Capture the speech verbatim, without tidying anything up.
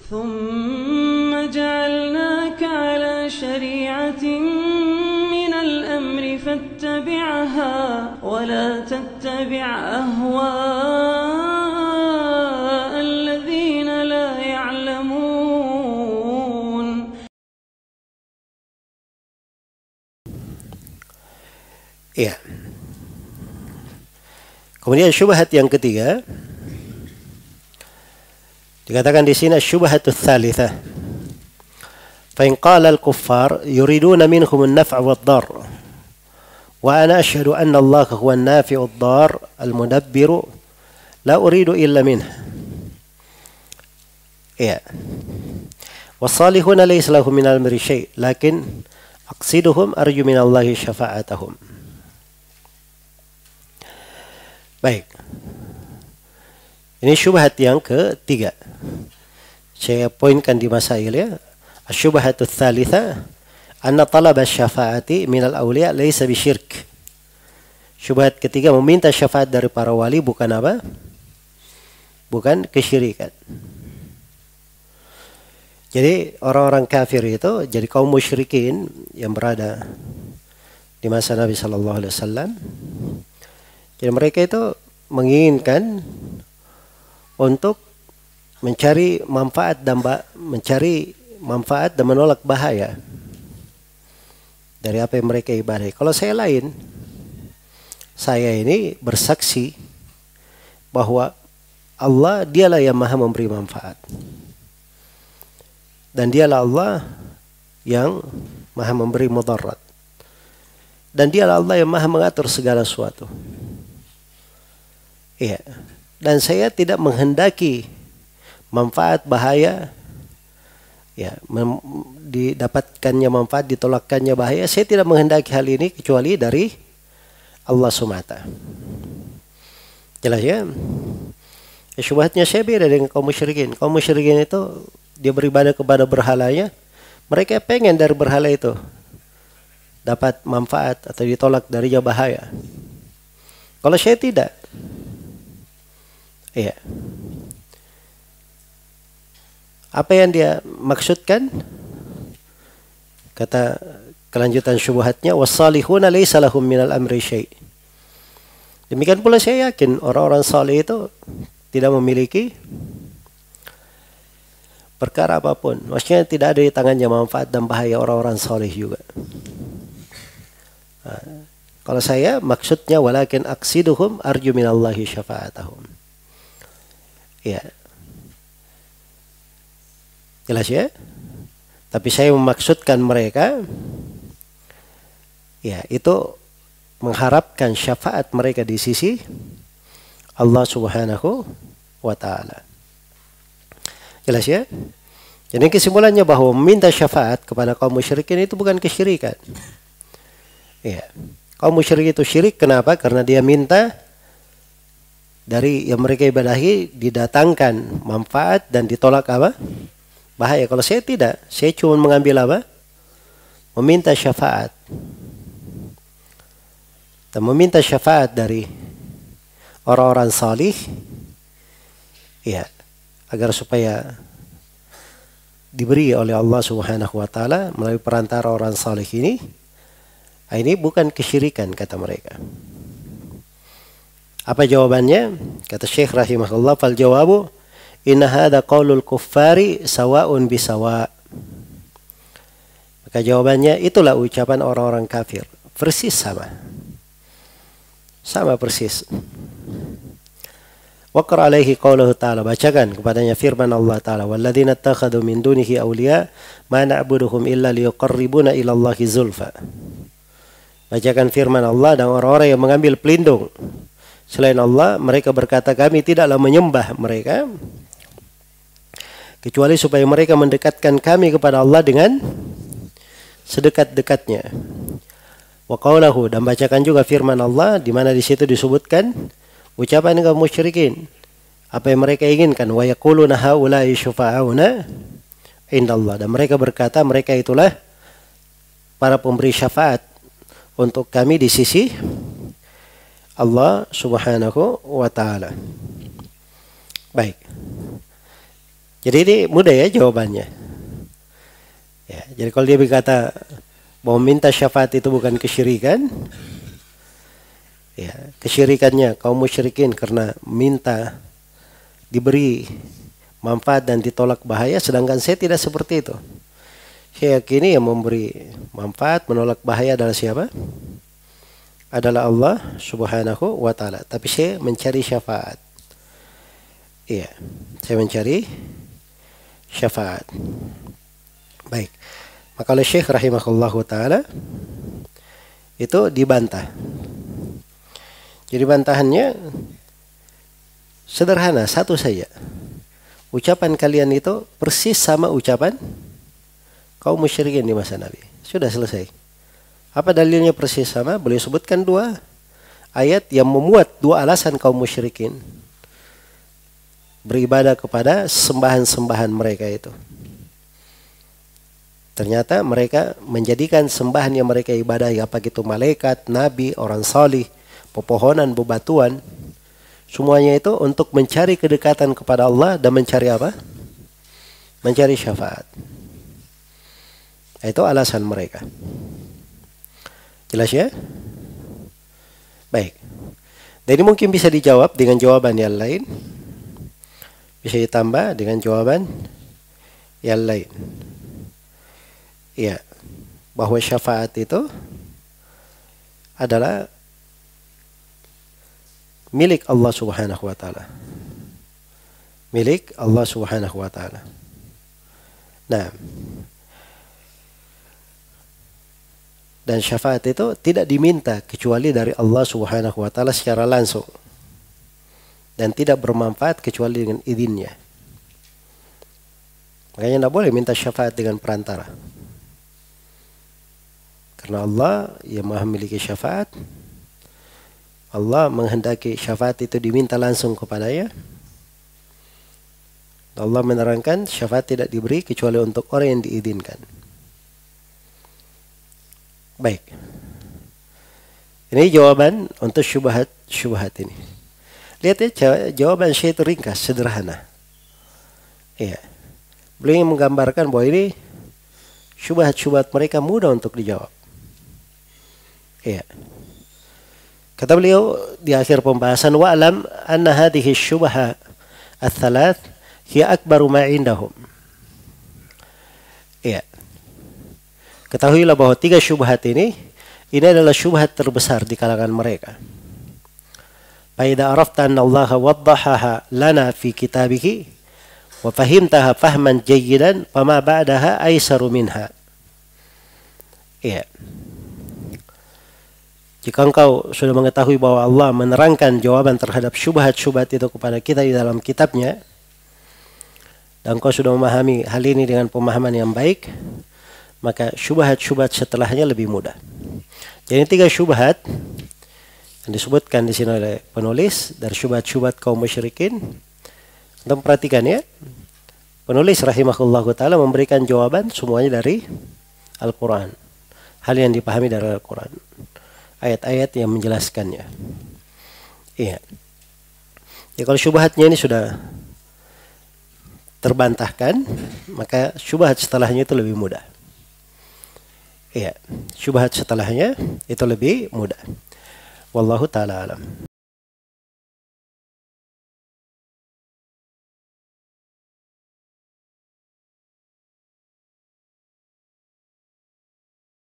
ثم جعلناك على شريعة من الأمر فاتبعها ولا تتبع أهواء الذين لا يعلمون. Iya. Kemudian syubhat yang ketiga dikatakan di sini syubhatut tsalitsah. Fa in qala al-kuffar yuriduna minhum an-naf'a wad-darr wa ana ashhadu anna Allah huwa an-nafi'u ad-darr al-mudabbir la uridu illa minhu. Ya. Was-salihuna laysa lahum min al-amri syai' lakin aqsiduhum arju min Allah syafa'atahum. Baik. Ini syubhat yang ketiga. Saya poinkan di masail ya. Asyubhatut tsalitsa anna talab asy-syafa'ati minal awliya laysa bisyirk. Syubhat ketiga, meminta syafaat dari para wali bukan apa? Bukan kesyirikan. Jadi orang-orang kafir itu, jadi kaum musyrikin yang berada di masa Nabi sallallahu alaihi wasallam. Jadi mereka itu menginginkan untuk mencari manfaat dan mencari manfaat dan menolak bahaya dari apa yang mereka ibadahi. Kalau saya lain, saya ini bersaksi bahwa Allah dialah yang maha memberi manfaat dan dialah Allah yang maha memberi mudarat dan dialah Allah yang maha mengatur segala sesuatu. Iya. Dan saya tidak menghendaki manfaat bahaya, ya, mem, didapatkannya manfaat, ditolakkannya bahaya. Saya tidak menghendaki hal ini kecuali dari Allah semata. Jelas ya? Ya, syubhatnya saya beda dengan kaum musyrikin. Kaum musyrikin itu dia beribadah kepada berhalanya. Mereka pengen dari berhala itu dapat manfaat atau ditolak darinya bahaya. Kalau saya tidak. Iya. Apa yang dia maksudkan? Kata kelanjutan syubhatnya, was-salihuna laysa lahum minal amri syai'. Demikian pula saya yakin orang-orang saleh itu tidak memiliki perkara apapun. Maksudnya tidak ada di tangannya manfaat dan bahaya orang-orang saleh juga. Nah, kalau saya maksudnya walakin aqsiduhum arju minallahi syafa'atahum. Ya. Jelas ya? Tapi saya memaksudkan mereka, ya, itu mengharapkan syafaat mereka di sisi Allah Subhanahu wa ta'ala. Jelas ya? Jadi kesimpulannya bahwa meminta syafaat kepada kaum musyrikin itu bukan kesyirikan. Ya. Kaum musyrik itu syirik, kenapa? Karena dia minta dari yang mereka ibadahi didatangkan manfaat dan ditolak apa? Bahaya. Kalau saya tidak, saya cuma mengambil apa? Meminta syafaat. Dan meminta syafaat dari orang-orang salih, ya, agar supaya diberi oleh Allah Subhanahu wa taala melalui perantara orang salih ini. Ini bukan kesyirikan kata mereka. Apa jawabannya? Kata Syekh rahimahullah, fal jawabu inna hadha qaulul kuffari sawa'un bisawa'. Maka jawabannya itulah ucapan orang-orang kafir, persis sama. Sama persis. Waqra alaihi qauluhu ta'ala, bacakan kepadanya firman Allah Ta'ala, walladzina ittakhadhu min dunihi awliya ma na'buduhum illa liyuqarribuna ila Allahi zulfa. Bacakan firman Allah, dan orang-orang yang mengambil pelindung selain Allah, mereka berkata kami tidaklah menyembah mereka kecuali supaya mereka mendekatkan kami kepada Allah dengan sedekat-dekatnya. Wa qaulahu, dan bacakan juga firman Allah di mana di situ disebutkan ucapan kaum musyrikin, apa yang mereka inginkan, wa yaquluna haula'i syufa'auna indallah, dan mereka berkata mereka itulah para pemberi syafaat untuk kami di sisi Allah Subhanahu wa ta'ala. Baik. Jadi ini mudah ya jawabannya. Ya, jadi kalau dia berkata bahwa minta syafaat itu bukan kesyirikan, ya, kesyirikannya kaum musyrikin karena minta diberi manfaat dan ditolak bahaya, sedangkan saya tidak seperti itu. Saya yakini yang memberi manfaat, menolak bahaya adalah siapa? Adalah Allah Subhanahu wa taala. Tapi saya mencari syafaat. Iya, saya mencari syafaat. Baik. Maka oleh Syekh rahimahullahu taala itu dibantah. Jadi bantahannya sederhana, satu saja. Ucapan kalian itu persis sama ucapan kaum musyrikin di masa Nabi. Sudah selesai. Apa dalilnya persis sama? Beliau sebutkan dua ayat yang memuat dua alasan kaum musyrikin beribadah kepada sembahan-sembahan mereka itu. Ternyata mereka menjadikan sembahan yang mereka ibadahi, apa itu malaikat, nabi, orang salih, pepohonan, bebatuan, semuanya itu untuk mencari kedekatan kepada Allah dan mencari apa? Mencari syafaat. Itu alasan mereka. Jelas ya? Baik. Dan ini mungkin bisa dijawab dengan jawaban yang lain. Bisa ditambah dengan jawaban yang lain. Ya, bahwa syafaat itu adalah milik Allah Subhanahu wa taala. Milik Allah Subhanahu wa taala. Nah, dan syafaat itu tidak diminta kecuali dari Allah Subhanahu wa taala secara langsung. Dan tidak bermanfaat kecuali dengan izinnya. Makanya tidak boleh minta syafaat dengan perantara. Karena Allah yang maha memiliki syafaat, Allah menghendaki syafaat itu diminta langsung kepadanya. Allah menerangkan syafaat tidak diberi kecuali untuk orang yang diizinkan. Baik. Ini jawaban untuk syubhat-syubhat ini. Lihat ya, jawaban Syekh itu ringkas, sederhana. Iya. Beliau menggambarkan bahwa ini syubhat-syubhat mereka mudah untuk dijawab. Iya. Kata beliau di akhir pembahasan, wa'lam anna hadhihi syubha ats-tsalath hiya akbaru ma 'indahum. Iya. Ketahuilah bahwa tiga syubhat ini ini adalah syubhat terbesar di kalangan mereka. Fa idza arafta anna Allah waddahaha lana fi kitabihi wa fahimtaha fahman jayyidan fama ba'daha aisaru minha. Iya. Jika engkau sudah mengetahui bahwa Allah menerangkan jawaban terhadap syubhat-syubhat itu kepada kita di dalam kitabnya, dan engkau sudah memahami hal ini dengan pemahaman yang baik, maka syubhat-syubhat setelahnya lebih mudah. Jadi tiga syubhat yang disebutkan di sini oleh penulis dari syubhat-syubhat kaum musyrikin. Untuk perhatikan ya, penulis rahimahullahu ta'ala memberikan jawaban semuanya dari Al-Quran. Hal yang dipahami dari Al-Quran. Ayat-ayat yang menjelaskannya. Iya. Ya, kalau syubhatnya ini sudah terbantahkan, maka syubhat setelahnya itu lebih mudah. Iya. Syubhat setelahnya itu lebih mudah. Wallahu ta'ala alam.